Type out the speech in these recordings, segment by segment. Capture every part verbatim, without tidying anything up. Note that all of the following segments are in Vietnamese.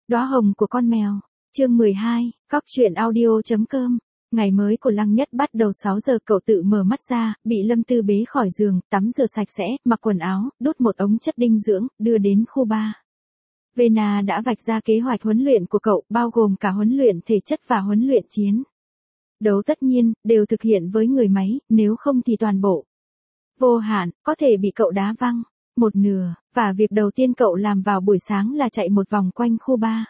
Đóa hồng của con mèo. Chương mười hai, Cóc truyện audio chấm com. Ngày mới của Lăng Nhất bắt đầu sáu giờ, cậu tự mở mắt ra, bị Lâm Tư bế khỏi giường, tắm rửa sạch sẽ, mặc quần áo, đốt một ống chất dinh dưỡng, đưa đến khu ba. Vena đã vạch ra kế hoạch huấn luyện của cậu, bao gồm cả huấn luyện thể chất và huấn luyện chiến đấu, tất nhiên, đều thực hiện với người máy, nếu không thì toàn bộ vô hạn, có thể bị cậu đá văng một nửa, và việc đầu tiên cậu làm vào buổi sáng là chạy một vòng quanh khu ba.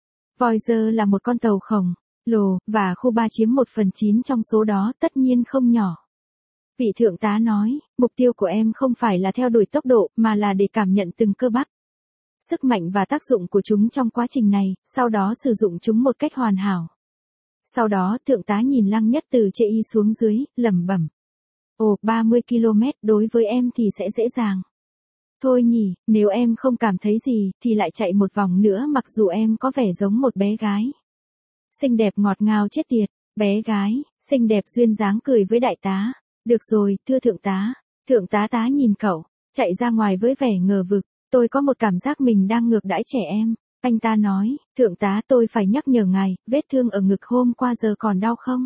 Voyager là một con tàu khổng lồ, và khu ba chiếm một phần chín trong số đó, tất nhiên không nhỏ. Vị thượng tá nói, mục tiêu của em không phải là theo đuổi tốc độ, mà là để cảm nhận từng cơ bắp, sức mạnh và tác dụng của chúng trong quá trình này, sau đó sử dụng chúng một cách hoàn hảo. Sau đó, thượng tá nhìn Lăng Nhất từ trên y xuống dưới, lẩm bẩm. Ồ, ba mươi ki lô mét đối với em thì sẽ dễ dàng. Thôi nhỉ, nếu em không cảm thấy gì, thì lại chạy một vòng nữa, mặc dù em có vẻ giống một bé gái xinh đẹp ngọt ngào chết tiệt. Bé gái, xinh đẹp duyên dáng cười với đại tá. Được rồi, thưa thượng tá. Thượng tá tá nhìn cậu, chạy ra ngoài với vẻ ngờ vực. Tôi có một cảm giác mình đang ngược đãi trẻ em. Anh ta nói, thượng tá tôi phải nhắc nhở ngài, vết thương ở ngực hôm qua giờ còn đau không?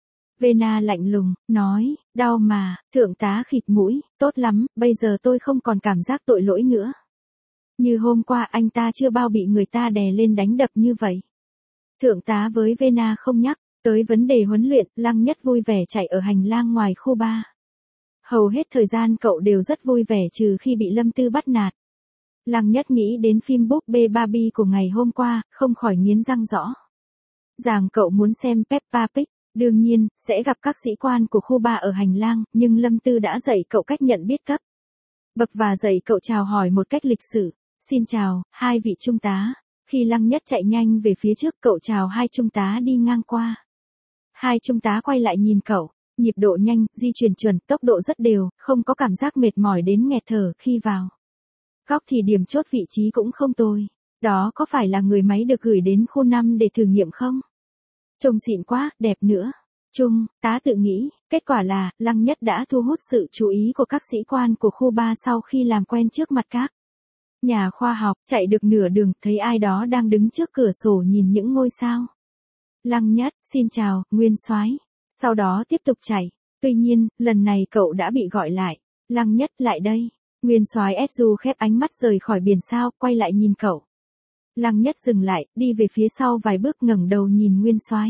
Vena lạnh lùng, nói, đau mà, thượng tá khịt mũi, tốt lắm, bây giờ tôi không còn cảm giác tội lỗi nữa. Như hôm qua anh ta chưa bao bị người ta đè lên đánh đập như vậy. Thượng tá với Vena không nhắc tới vấn đề huấn luyện, Lăng Nhất vui vẻ chạy ở hành lang ngoài khu ba. Hầu hết thời gian cậu đều rất vui vẻ trừ khi bị Lâm Tư bắt nạt. Lăng Nhất nghĩ đến phim búp bê Barbie của ngày hôm qua, không khỏi nghiến răng rõ ràng cậu muốn xem Peppa Pig. Đương nhiên, sẽ gặp các sĩ quan của khu ba ở hành lang, nhưng Lâm Tư đã dạy cậu cách nhận biết cấp bậc và dạy cậu chào hỏi một cách lịch sự. Xin chào, hai vị trung tá. Khi Lăng Nhất chạy nhanh về phía trước, cậu chào hai trung tá đi ngang qua. Hai trung tá quay lại nhìn cậu, nhịp độ nhanh, di chuyển chuẩn, tốc độ rất đều, không có cảm giác mệt mỏi đến nghẹt thở khi vào góc thì điểm chốt vị trí cũng không tồi. Đó có phải là người máy được gửi đến khu năm để thử nghiệm không? Trông xịn quá, đẹp nữa. Trung tá tự nghĩ, kết quả là, Lăng Nhất đã thu hút sự chú ý của các sĩ quan của khu ba sau khi làm quen trước mặt các nhà khoa học. Chạy được nửa đường, thấy ai đó đang đứng trước cửa sổ nhìn những ngôi sao. Lăng Nhất, xin chào, Nguyên soái. Sau đó tiếp tục chạy. Tuy nhiên, lần này cậu đã bị gọi lại. Lăng Nhất, lại đây. Nguyên soái Su khép ánh mắt rời khỏi biển sao, quay lại nhìn cậu. Lăng Nhất dừng lại, đi về phía sau vài bước, ngẩng đầu nhìn Nguyên soái.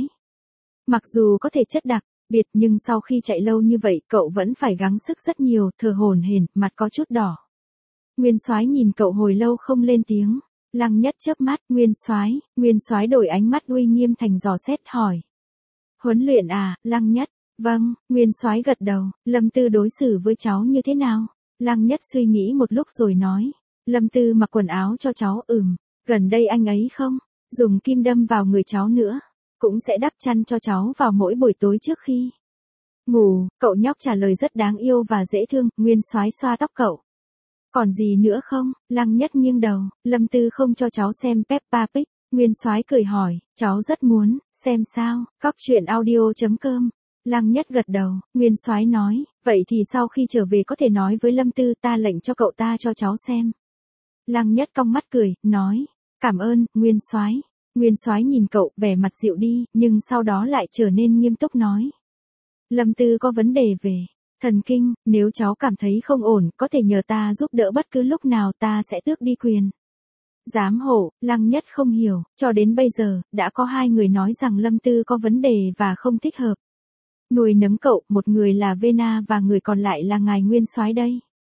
Mặc dù có thể chất đặc biệt, nhưng sau khi chạy lâu như vậy, cậu vẫn phải gắng sức rất nhiều, thở hổn hển, mặt có chút đỏ. Nguyên soái nhìn cậu hồi lâu không lên tiếng. Lăng Nhất chớp mắt, Nguyên soái. Nguyên soái đổi ánh mắt uy nghiêm thành dò xét, hỏi. Huấn luyện à, Lăng Nhất? Vâng, Nguyên soái gật đầu. Lâm Tư đối xử với cháu như thế nào? Lăng Nhất suy nghĩ một lúc rồi nói. Lâm Tư mặc quần áo cho cháu, ừm. Gần đây anh ấy không dùng kim đâm vào người cháu nữa, cũng sẽ đắp chăn cho cháu vào mỗi buổi tối trước khi ngủ. Cậu nhóc trả lời rất đáng yêu và dễ thương. Nguyên soái xoa tóc cậu. Còn gì nữa không? Lăng Nhất nghiêng đầu. Lâm Tư không cho cháu xem Peppa Pig. Nguyên soái cười hỏi, cháu rất muốn xem sao? Cóc truyện audio chấm com. Lăng Nhất gật đầu. Nguyên soái nói, vậy thì sau khi trở về có thể nói với Lâm Tư, ta lệnh cho cậu ta cho cháu xem. Lăng Nhất cong mắt cười, nói, cảm ơn, Nguyên soái. Nguyên soái nhìn cậu, vẻ mặt dịu đi, nhưng sau đó lại trở nên nghiêm túc nói. Lâm Tư có vấn đề về thần kinh, nếu cháu cảm thấy không ổn, có thể nhờ ta giúp đỡ bất cứ lúc nào, ta sẽ tước đi quyền giám hộ. Lăng Nhất không hiểu, cho đến bây giờ, đã có hai người nói rằng Lâm Tư có vấn đề và không thích hợp nuôi nấng cậu, một người là Vena và người còn lại là ngài Nguyên soái đây.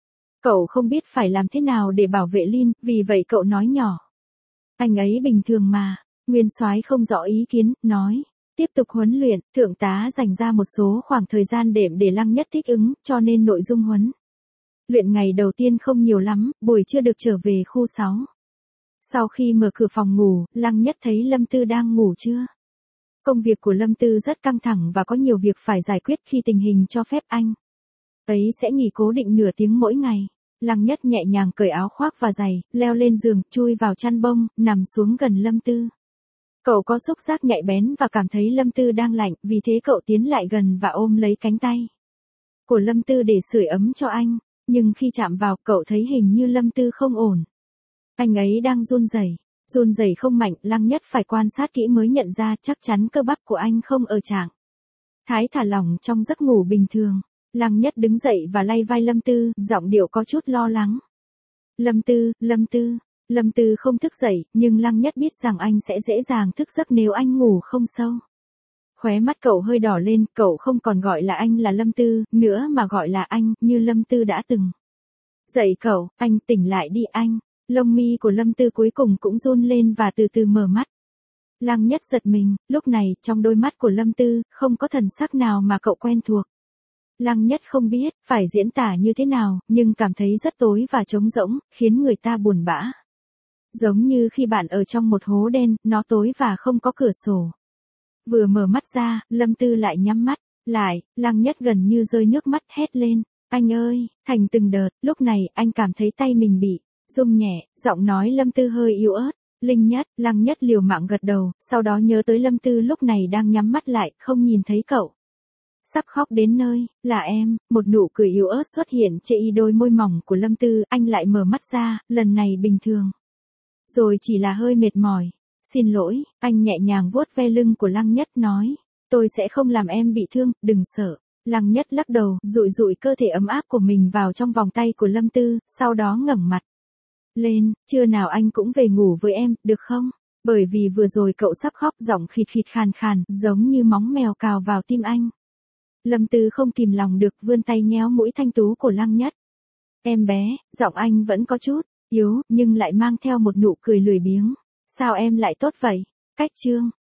Cậu không biết phải làm thế nào để bảo vệ Lin, vì vậy cậu nói nhỏ. Anh ấy bình thường mà. Nguyên soái không rõ ý kiến, nói. Tiếp tục huấn luyện, thượng tá dành ra một số khoảng thời gian đệm để Lăng Nhất thích ứng, cho nên nội dung huấn luyện ngày đầu tiên không nhiều lắm, buổi trưa được trở về khu sáu. Sau khi mở cửa phòng ngủ, Lăng Nhất thấy Lâm Tư đang ngủ trưa. Công việc của Lâm Tư rất căng thẳng và có nhiều việc phải giải quyết, khi tình hình cho phép anh ấy sẽ nghỉ cố định nửa tiếng mỗi ngày. Lăng Nhất nhẹ nhàng cởi áo khoác và giày, leo lên giường, chui vào chăn bông, nằm xuống gần Lâm Tư. Cậu có xúc giác nhạy bén và cảm thấy Lâm Tư đang lạnh, vì thế cậu tiến lại gần và ôm lấy cánh tay của Lâm Tư để sưởi ấm cho anh. Nhưng khi chạm vào, cậu thấy hình như Lâm Tư không ổn. Anh ấy đang run rẩy. Run rẩy không mạnh, Lăng Nhất phải quan sát kỹ mới nhận ra chắc chắn cơ bắp của anh không ở trạng thái thả lỏng trong giấc ngủ bình thường. Lăng Nhất đứng dậy và lay vai Lâm Tư, giọng điệu có chút lo lắng. Lâm Tư, Lâm Tư, Lâm Tư không thức dậy, nhưng Lăng Nhất biết rằng anh sẽ dễ dàng thức giấc nếu anh ngủ không sâu. Khóe mắt cậu hơi đỏ lên, cậu không còn gọi là anh là Lâm Tư, nữa mà gọi là anh, như Lâm Tư đã từng. Dậy cậu, anh tỉnh lại đi anh. Lông mi của Lâm Tư cuối cùng cũng run lên và từ từ mở mắt. Lăng Nhất giật mình, lúc này, trong đôi mắt của Lâm Tư, không có thần sắc nào mà cậu quen thuộc. Lăng Nhất không biết, phải diễn tả như thế nào, nhưng cảm thấy rất tối và trống rỗng, khiến người ta buồn bã. Giống như khi bạn ở trong một hố đen, nó tối và không có cửa sổ. Vừa mở mắt ra, Lâm Tư lại nhắm mắt, lại, Lăng Nhất gần như rơi nước mắt hét lên. Anh ơi, thành từng đợt, lúc này, anh cảm thấy tay mình bị rung nhẹ, giọng nói Lâm Tư hơi yếu ớt. Linh Nhất, Lăng Nhất liều mạng gật đầu, sau đó nhớ tới Lâm Tư lúc này đang nhắm mắt lại, không nhìn thấy cậu. Sắp khóc đến nơi, là em, một nụ cười yếu ớt xuất hiện trên đôi môi mỏng của Lâm Tư, anh lại mở mắt ra, lần này bình thường. Rồi chỉ là hơi mệt mỏi. Xin lỗi, anh nhẹ nhàng vuốt ve lưng của Lăng Nhất nói. Tôi sẽ không làm em bị thương, đừng sợ. Lăng Nhất lắc đầu, dụi dụi cơ thể ấm áp của mình vào trong vòng tay của Lâm Tư, sau đó ngẩng mặt lên, trưa nào anh cũng về ngủ với em, được không? Bởi vì vừa rồi cậu sắp khóc, giọng khịt khịt khàn khàn, giống như móng mèo cào vào tim anh. Lâm Tư không kìm lòng được, vươn tay nhéo mũi thanh tú của Lăng Nhất. Em bé, giọng anh vẫn có chút yếu, nhưng lại mang theo một nụ cười lười biếng. Sao em lại tốt vậy? Cách chương